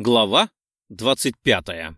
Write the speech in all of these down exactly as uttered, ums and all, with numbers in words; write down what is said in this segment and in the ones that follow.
Глава двадцать пятая.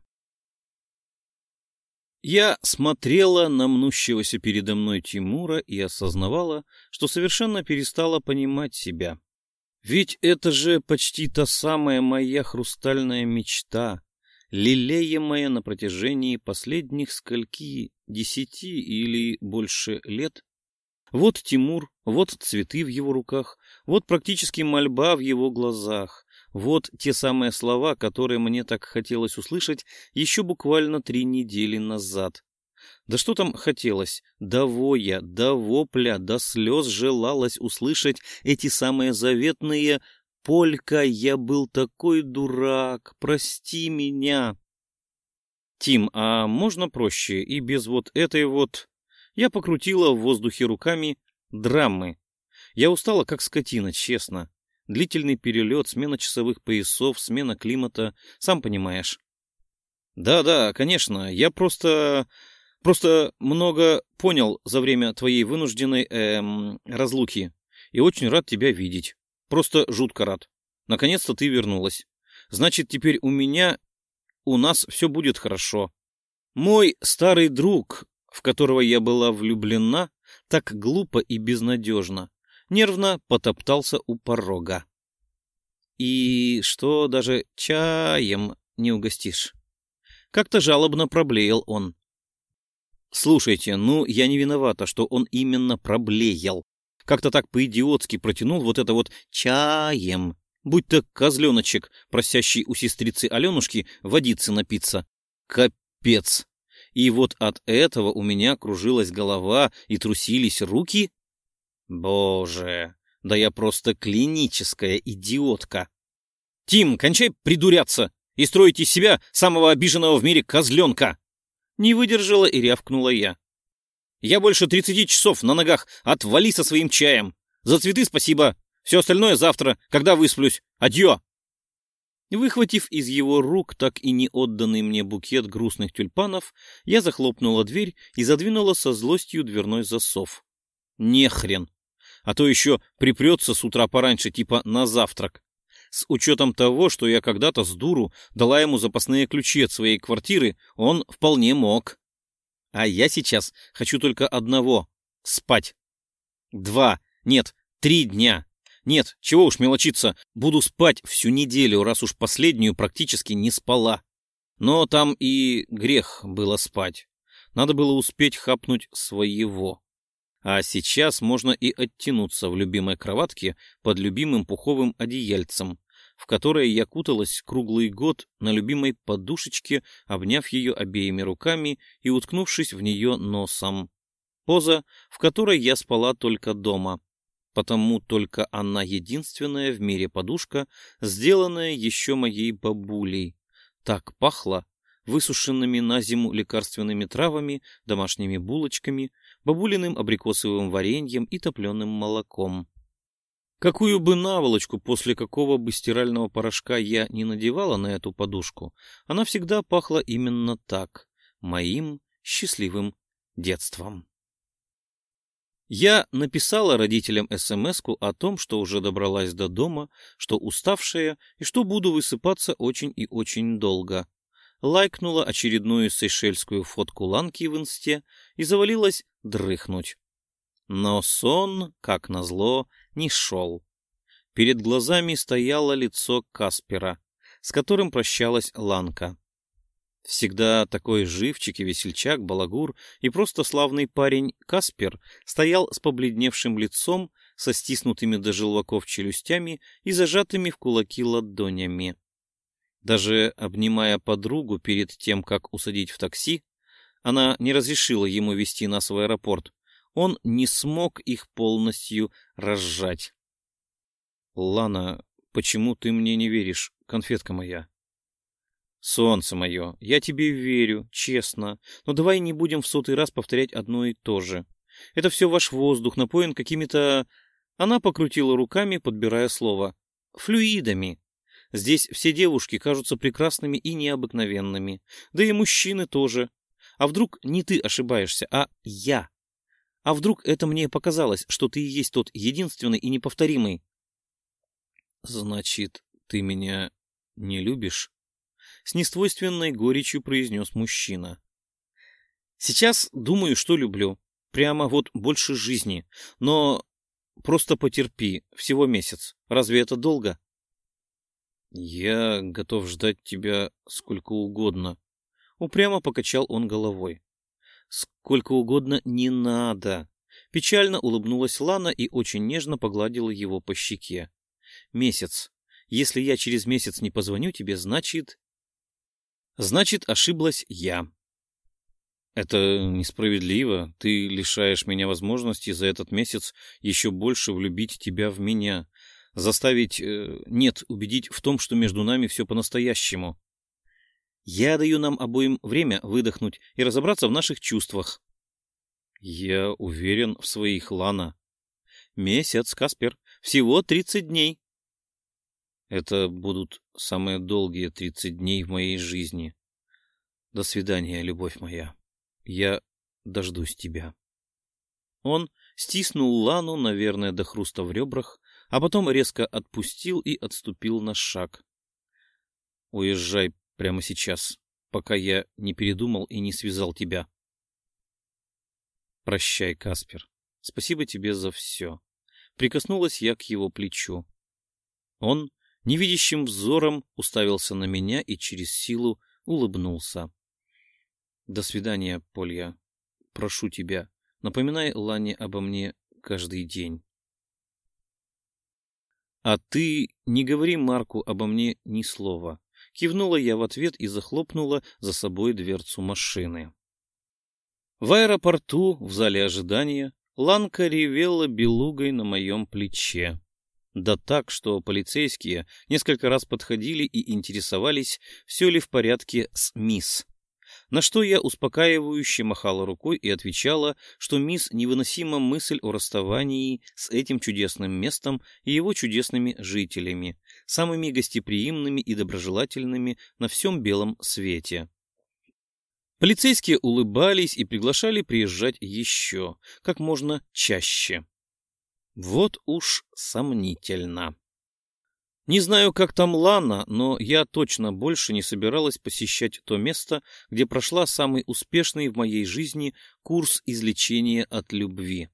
Я смотрела на мнущегося передо мной Тимура и осознавала, что совершенно перестала понимать себя. Ведь это же почти та самая моя хрустальная мечта, лелеемая на протяжении последних скольки, десяти или больше лет. Вот Тимур, вот цветы в его руках, вот практически мольба в его глазах. Вот те самые слова, которые мне так хотелось услышать еще буквально три недели назад. Да что там хотелось? До воя, до вопля, до слез желалось услышать эти самые заветные «Полька, я был такой дурак, прости меня». Тим, а можно проще и без вот этой вот... Я покрутила в воздухе руками драмы. Я устала, как скотина, честно. Длительный перелет, смена часовых поясов, смена климата, сам понимаешь. Да-да, конечно, я просто... просто много понял за время твоей вынужденной эм, разлуки. И очень рад тебя видеть. Просто жутко рад. Наконец-то ты вернулась. Значит, теперь у меня... у нас все будет хорошо. Мой старый друг, в которого я была влюблена, так глупо и безнадежно, нервно потоптался у порога. И что, даже чаем не угостишь? Как-то жалобно проблеял он. Слушайте, ну я не виновата, что он именно проблеял. Как-то так по-идиотски протянул вот это вот чаем, будто козленочек, просящий у сестрицы Аленушки водицы напиться. Капец! И вот от этого у меня кружилась голова и трусились руки. Боже, да я просто клиническая идиотка. Тим, кончай придуряться и строить из себя самого обиженного в мире козленка. Не выдержала и рявкнула я. Я больше тридцати часов на ногах, отвали со своим чаем. За цветы спасибо, все остальное завтра, когда высплюсь. Адьё. Выхватив из его рук так и не отданный мне букет грустных тюльпанов, я захлопнула дверь и задвинула со злостью дверной засов. Нехрен. А то еще припрется с утра пораньше, типа на завтрак. С учетом того, что я когда-то с дуру дала ему запасные ключи от своей квартиры, он вполне мог. А я сейчас хочу только одного — спать. Два, нет, три дня. Нет, чего уж мелочиться, буду спать всю неделю, раз уж последнюю практически не спала. Но там и грех было спать. Надо было успеть хапнуть своего. А сейчас можно и оттянуться в любимой кроватке под любимым пуховым одеяльцем, в которое я куталась круглый год на любимой подушечке, обняв ее обеими руками и уткнувшись в нее носом. Поза, в которой я спала только дома. Потому только она единственная в мире подушка, сделанная еще моей бабулей. Так пахло высушенными на зиму лекарственными травами, домашними булочками, бабулиным абрикосовым вареньем и топленым молоком. Какую бы наволочку после какого бы стирального порошка я не надевала на эту подушку, она всегда пахла именно так, моим счастливым детством. Я написала родителям эс-эм-эску о том, что уже добралась до дома, что уставшая и что буду высыпаться очень и очень долго. Лайкнула очередную сейшельскую фотку Ланки в инсте и завалилась дрыхнуть. Но сон, как назло, не шел. Перед глазами стояло лицо Каспера, с которым прощалась Ланка. Всегда такой живчик и весельчак, балагур и просто славный парень Каспер стоял с побледневшим лицом, со стиснутыми до желваков челюстями и зажатыми в кулаки ладонями. Даже обнимая подругу перед тем, как усадить в такси, она не разрешила ему везти нас в аэропорт. Он не смог их полностью разжать. «Лана, почему ты мне не веришь, конфетка моя?» «Солнце мое, я тебе верю, честно, но давай не будем в сотый раз повторять одно и то же. Это все ваш воздух, напоен какими-то...» Она покрутила руками, подбирая слово. «Флюидами. Здесь все девушки кажутся прекрасными и необыкновенными. Да и мужчины тоже. А вдруг не ты ошибаешься, а я? А вдруг это мне показалось, что ты и есть тот единственный и неповторимый?» «Значит, ты меня не любишь?» с несвойственной горечью произнес мужчина. Сейчас думаю, что люблю. Прямо вот больше жизни. Но просто потерпи. Всего месяц. Разве это долго? Я готов ждать тебя сколько угодно. Упрямо покачал он головой. Сколько угодно не надо. Печально улыбнулась Лана и очень нежно погладила его по щеке. Месяц. Если я через месяц не позвоню тебе, значит... Значит, ошиблась я. Это несправедливо. Ты лишаешь меня возможности за этот месяц еще больше влюбить тебя в меня. Заставить... Э, нет, убедить в том, что между нами все по-настоящему. Я даю нам обоим время выдохнуть и разобраться в наших чувствах. Я уверен в своих, Лана. Месяц, Каспер. Всего тридцать дней. Это будут самые долгие тридцать дней в моей жизни. До свидания, любовь моя. Я дождусь тебя. Он стиснул Лану, наверное, до хруста в ребрах, а потом резко отпустил и отступил на шаг. Уезжай прямо сейчас, пока я не передумал и не связал тебя. Прощай, Каспер. Спасибо тебе за все. Прикоснулась я к его плечу. Он невидящим взором уставился на меня и через силу улыбнулся. До свидания, Полья. Прошу тебя, напоминай Лане обо мне каждый день. А ты не говори Марку обо мне ни слова. Кивнула я в ответ и захлопнула за собой дверцу машины. В аэропорту, в зале ожидания, Ланка ревела белугой на моем плече. Да так, что полицейские несколько раз подходили и интересовались, все ли в порядке с мисс. На что я успокаивающе махала рукой и отвечала, что мисс невыносима мысль о расставании с этим чудесным местом и его чудесными жителями, самыми гостеприимными и доброжелательными на всем белом свете. Полицейские улыбались и приглашали приезжать еще, как можно чаще. Вот уж сомнительно. Не знаю, как там Лана, но я точно больше не собиралась посещать то место, где прошла самый успешный в моей жизни курс излечения от любви.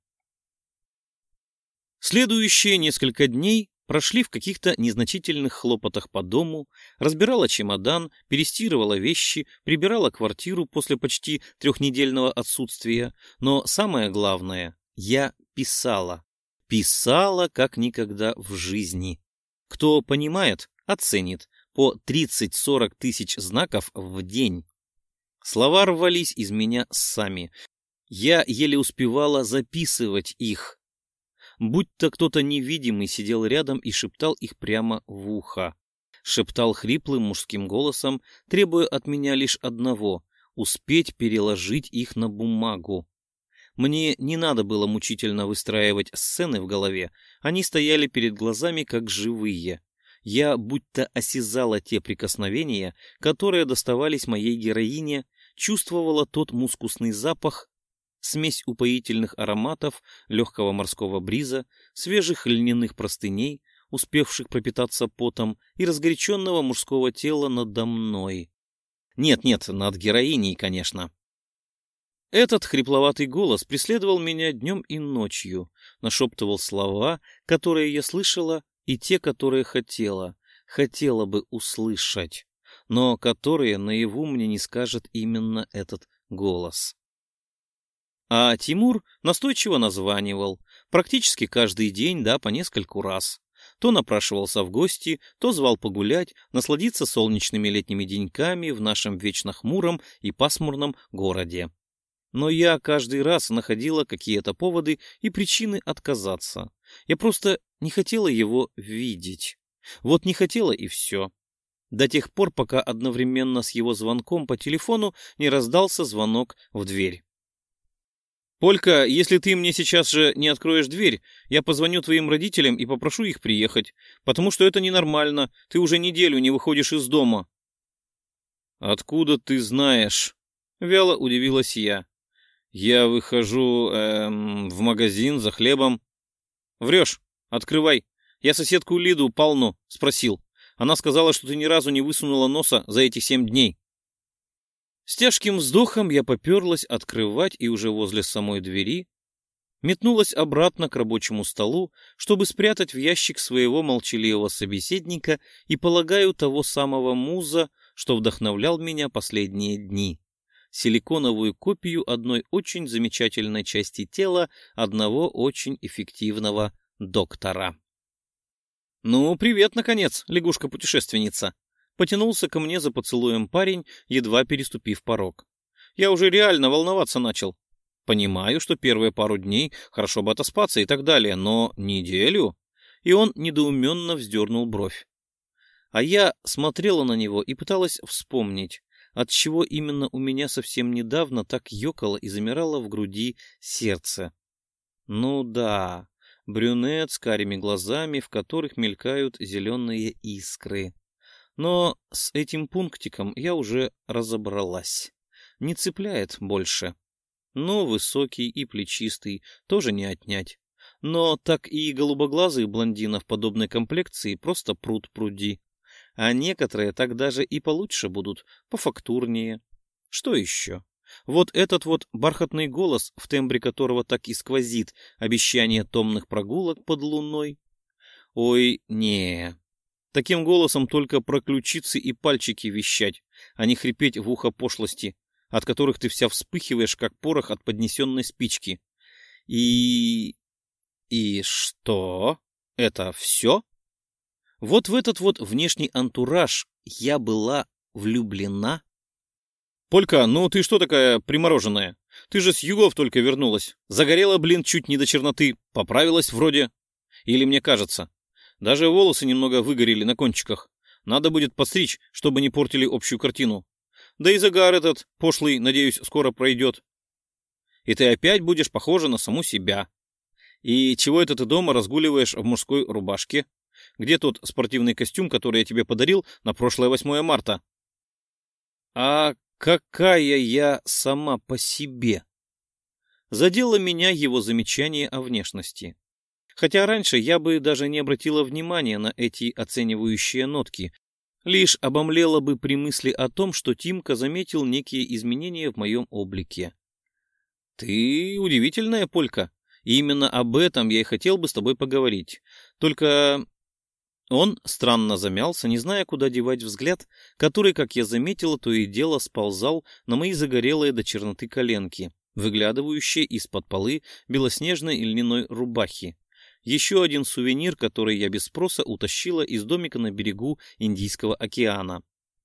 Следующие несколько дней прошли в каких-то незначительных хлопотах по дому, разбирала чемодан, перестирывала вещи, прибирала квартиру после почти трехнедельного отсутствия, но самое главное, я писала. Писала как никогда в жизни. Кто понимает, оценит. По тридцать-сорок тысяч знаков в день. Слова рвались из меня сами. Я еле успевала записывать их. Будто кто-то невидимый сидел рядом и шептал их прямо в ухо. Шептал хриплым мужским голосом, требуя от меня лишь одного — успеть переложить их на бумагу. Мне не надо было мучительно выстраивать сцены в голове, они стояли перед глазами как живые. Я будто осязала те прикосновения, которые доставались моей героине, чувствовала тот мускусный запах, смесь упоительных ароматов, легкого морского бриза, свежих льняных простыней, успевших пропитаться потом, и разгоряченного мужского тела надо мной. Нет-нет, над героиней, конечно. Этот хрипловатый голос преследовал меня днем и ночью, нашептывал слова, которые я слышала, и те, которые хотела, хотела бы услышать, но которые наяву мне не скажет именно этот голос. А Тимур настойчиво названивал, практически каждый день, да, по нескольку раз. То напрашивался в гости, то звал погулять, насладиться солнечными летними деньками в нашем вечно хмуром и пасмурном городе. Но я каждый раз находила какие-то поводы и причины отказаться. Я просто не хотела его видеть. Вот не хотела и все. До тех пор, пока одновременно с его звонком по телефону не раздался звонок в дверь. «Полька, если ты мне сейчас же не откроешь дверь, я позвоню твоим родителям и попрошу их приехать, потому что это ненормально, ты уже неделю не выходишь из дома». «Откуда ты знаешь?» — вяло удивилась я. «Я выхожу эм, в магазин за хлебом». «Врешь. Открывай. Я соседку Лиду полно спросил. Она сказала, что ты ни разу не высунула носа за эти семь дней. С тяжким вздохом я поперлась открывать и уже возле самой двери метнулась обратно к рабочему столу, чтобы спрятать в ящик своего молчаливого собеседника и, полагаю, того самого муза, что вдохновлял меня последние дни. Силиконовую копию одной очень замечательной части тела одного очень эффективного доктора. «Ну, привет, наконец, лягушка-путешественница!» Потянулся ко мне за поцелуем парень, едва переступив порог. «Я уже реально волноваться начал. Понимаю, что первые пару дней хорошо бы отоспаться и так далее, но неделю?» И он недоуменно вздернул бровь. А я смотрела на него и пыталась вспомнить, отчего именно у меня совсем недавно так ёкало и замирало в груди сердце. Ну да, брюнет с карими глазами, в которых мелькают зеленые искры. Но с этим пунктиком я уже разобралась. Не цепляет больше. Но высокий и плечистый тоже не отнять. Но так и голубоглазых блондинов подобной комплекции просто пруд пруди. А некоторые так даже и получше будут, пофактурнее. Что еще? Вот этот вот бархатный голос, в тембре которого так и сквозит обещание томных прогулок под луной. Ой, не. Таким голосом только про ключицы и пальчики вещать, а не хрипеть в ухо пошлости, от которых ты вся вспыхиваешь, как порох от поднесенной спички. И... И что? Это все? Вот в этот вот внешний антураж я была влюблена. Полька, ну ты что такая примороженная? Ты же с югов только вернулась. Загорела, блин, чуть не до черноты. Поправилась вроде. Или мне кажется. Даже волосы немного выгорели на кончиках. Надо будет подстричь, чтобы не портили общую картину. Да и загар этот, пошлый, надеюсь, скоро пройдет. И ты опять будешь похожа на саму себя. И чего это ты дома разгуливаешь в мужской рубашке? Где тот спортивный костюм, который я тебе подарил на прошлое восьмое марта? А какая я сама по себе? Задело меня его замечание о внешности. Хотя раньше я бы даже не обратила внимания на эти оценивающие нотки, лишь обомлела бы при мысли о том, что Тимка заметил некие изменения в моем облике. Ты удивительная, Полька, и именно об этом я и хотел бы с тобой поговорить. Только он странно замялся, не зная, куда девать взгляд, который, как я заметила, то и дело сползал на мои загорелые до черноты коленки, выглядывающие из-под полы белоснежной льняной рубахи. Еще один сувенир, который я без спроса утащила из домика на берегу Индийского океана.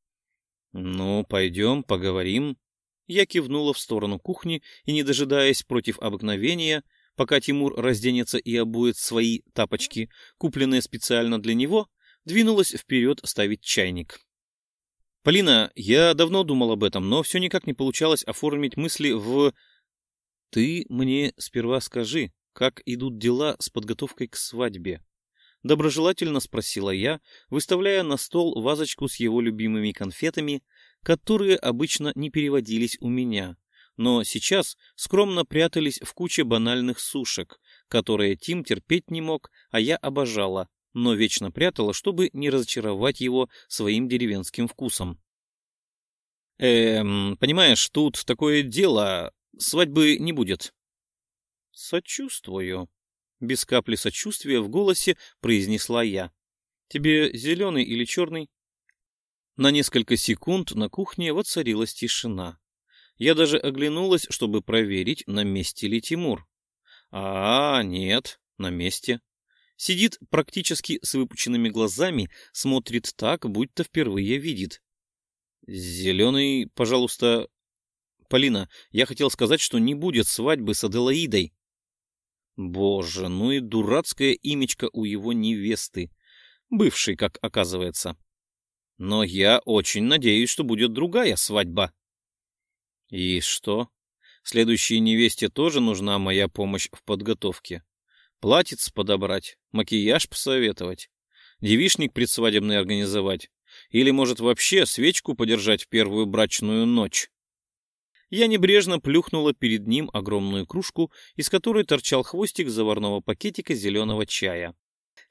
«Ну, пойдем, поговорим». Я кивнула в сторону кухни и, не дожидаясь против обыкновения, пока Тимур разденется и обует свои тапочки, купленные специально для него, двинулась вперед ставить чайник. «Полина, я давно думал об этом, но все никак не получалось оформить мысли в... Ты мне сперва скажи, как идут дела с подготовкой к свадьбе?» Доброжелательно спросила я, выставляя на стол вазочку с его любимыми конфетами, которые обычно не переводились у меня, но сейчас скромно прятались в куче банальных сушек, которые Тим терпеть не мог, а я обожала, но вечно прятала, чтобы не разочаровать его своим деревенским вкусом. «Эм, понимаешь, тут такое дело, свадьбы не будет». «Сочувствую», — без капли сочувствия в голосе произнесла я. «Тебе зеленый или черный?» На несколько секунд на кухне воцарилась тишина. Я даже оглянулась, чтобы проверить, на месте ли Тимур. А, нет, на месте. Сидит практически с выпученными глазами, смотрит так, будто впервые видит. «Зеленый, пожалуйста...» «Полина, я хотел сказать, что не будет свадьбы с Аделаидой». Боже, ну и дурацкое имечко у его невесты. Бывшей, как оказывается. Но я очень надеюсь, что будет другая свадьба. И что? Следующей невесте тоже нужна моя помощь в подготовке. Платьице подобрать, макияж посоветовать, девичник предсвадебный организовать. Или, может, вообще свечку подержать в первую брачную ночь. Я небрежно плюхнула перед ним огромную кружку, из которой торчал хвостик заварного пакетика зеленого чая.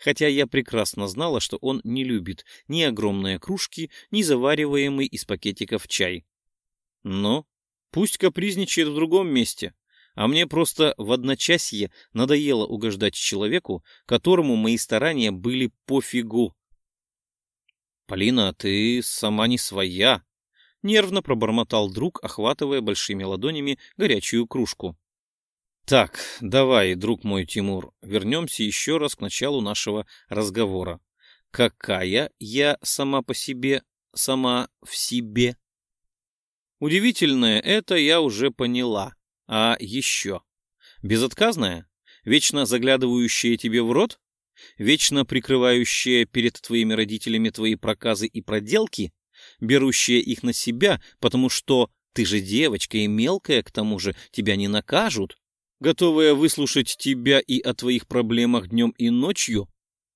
хотя я прекрасно знала, что он не любит ни огромные кружки, ни завариваемый из пакетиков чай. Но пусть капризничает в другом месте, а мне просто в одночасье надоело угождать человеку, которому мои старания были пофигу. «Полина, ты сама не своя», — нервно пробормотал друг, охватывая большими ладонями горячую кружку. «Так, давай, друг мой Тимур, вернемся еще раз к началу нашего разговора. Какая я сама по себе, сама в себе?» Удивительное это я уже поняла. А еще? Безотказная? Вечно заглядывающая тебе в рот? Вечно прикрывающая перед твоими родителями твои проказы и проделки? Берущая их на себя, потому что ты же девочка и мелкая, к тому же тебя не накажут? Готовая выслушать тебя и о твоих проблемах днем и ночью?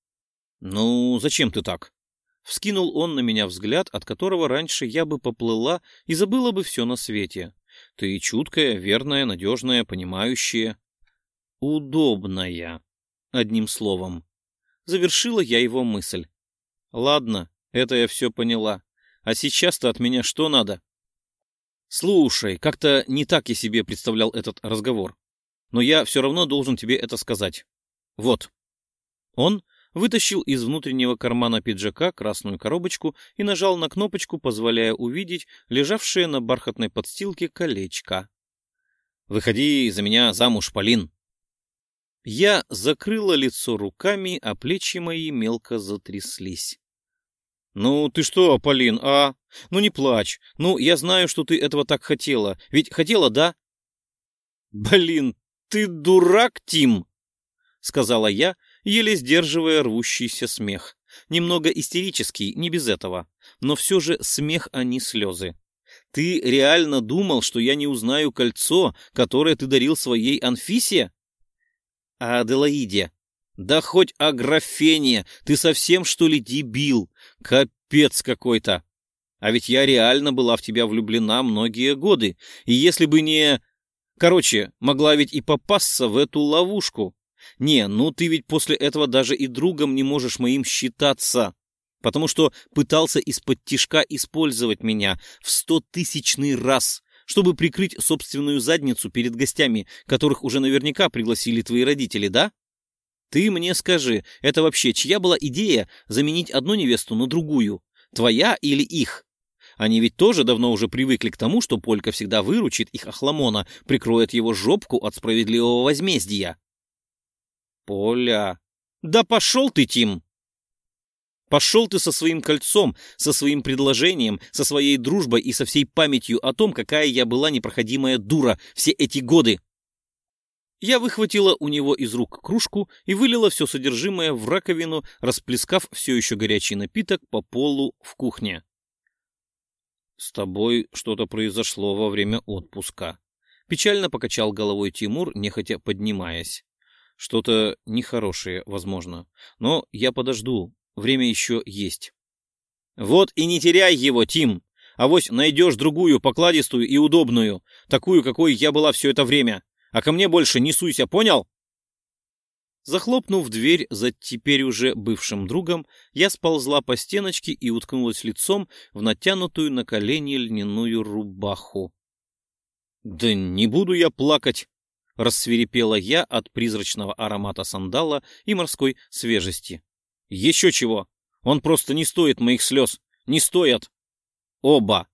Ну, зачем ты так? Вскинул он на меня взгляд, от которого раньше я бы поплыла и забыла бы все на свете. Ты чуткая, верная, надежная, понимающая. Удобная. Одним словом. Завершила я его мысль. Ладно, это я все поняла. А сейчас-то от меня что надо? Слушай, как-то не так я себе представлял этот разговор. Но я все равно должен тебе это сказать. Вот. Он вытащил из внутреннего кармана пиджака красную коробочку и нажал на кнопочку, позволяя увидеть лежавшее на бархатной подстилке колечко. «Выходи за меня замуж, Полин!» Я закрыла лицо руками, а плечи мои мелко затряслись. «Ну ты что, Полин, а? Ну не плачь. Ну, я знаю, что ты этого так хотела. Ведь хотела, да?» «Блин, ты дурак, Тим!» — сказала я, еле сдерживая рвущийся смех. Немного истерический, не без этого. Но все же смех, а не слезы. «Ты реально думал, что я не узнаю кольцо, которое ты дарил своей Анфисе?» «А Аделаиде? Да хоть Аграфене! Ты совсем, что ли, дебил? Капец какой-то! А ведь я реально была в тебя влюблена многие годы. И если бы не... Короче, могла ведь и попасться в эту ловушку. Не, ну ты ведь после этого даже и другом не можешь моим считаться, потому что пытался из-под тишка использовать меня в стотысячный раз, чтобы прикрыть собственную задницу перед гостями, которых уже наверняка пригласили твои родители, да? Ты мне скажи, это вообще чья была идея заменить одну невесту на другую? Твоя или их? Они ведь тоже давно уже привыкли к тому, что Полька всегда выручит их Ахламона, прикроет его жопку от справедливого возмездия. Поля, да пошел ты, Тим! Пошел ты со своим кольцом, со своим предложением, со своей дружбой и со всей памятью о том, какая я была непроходимая дура все эти годы. Я выхватила у него из рук кружку и вылила все содержимое в раковину, расплескав все еще горячий напиток по полу в кухне. «С тобой что-то произошло во время отпуска», — печально покачал головой Тимур, нехотя поднимаясь. «Что-то нехорошее, возможно. Но я подожду, время еще есть». «Вот и не теряй его, Тим! Авось найдешь другую, покладистую и удобную, такую, какой я была все это время. А ко мне больше не суйся, понял?» Захлопнув дверь за теперь уже бывшим другом, я сползла по стеночке и уткнулась лицом в натянутую на колени льняную рубаху. «Да не буду я плакать!» — рассвирепела я от призрачного аромата сандала и морской свежести. «Еще чего! Он просто не стоит моих слез! Не стоят! Оба!»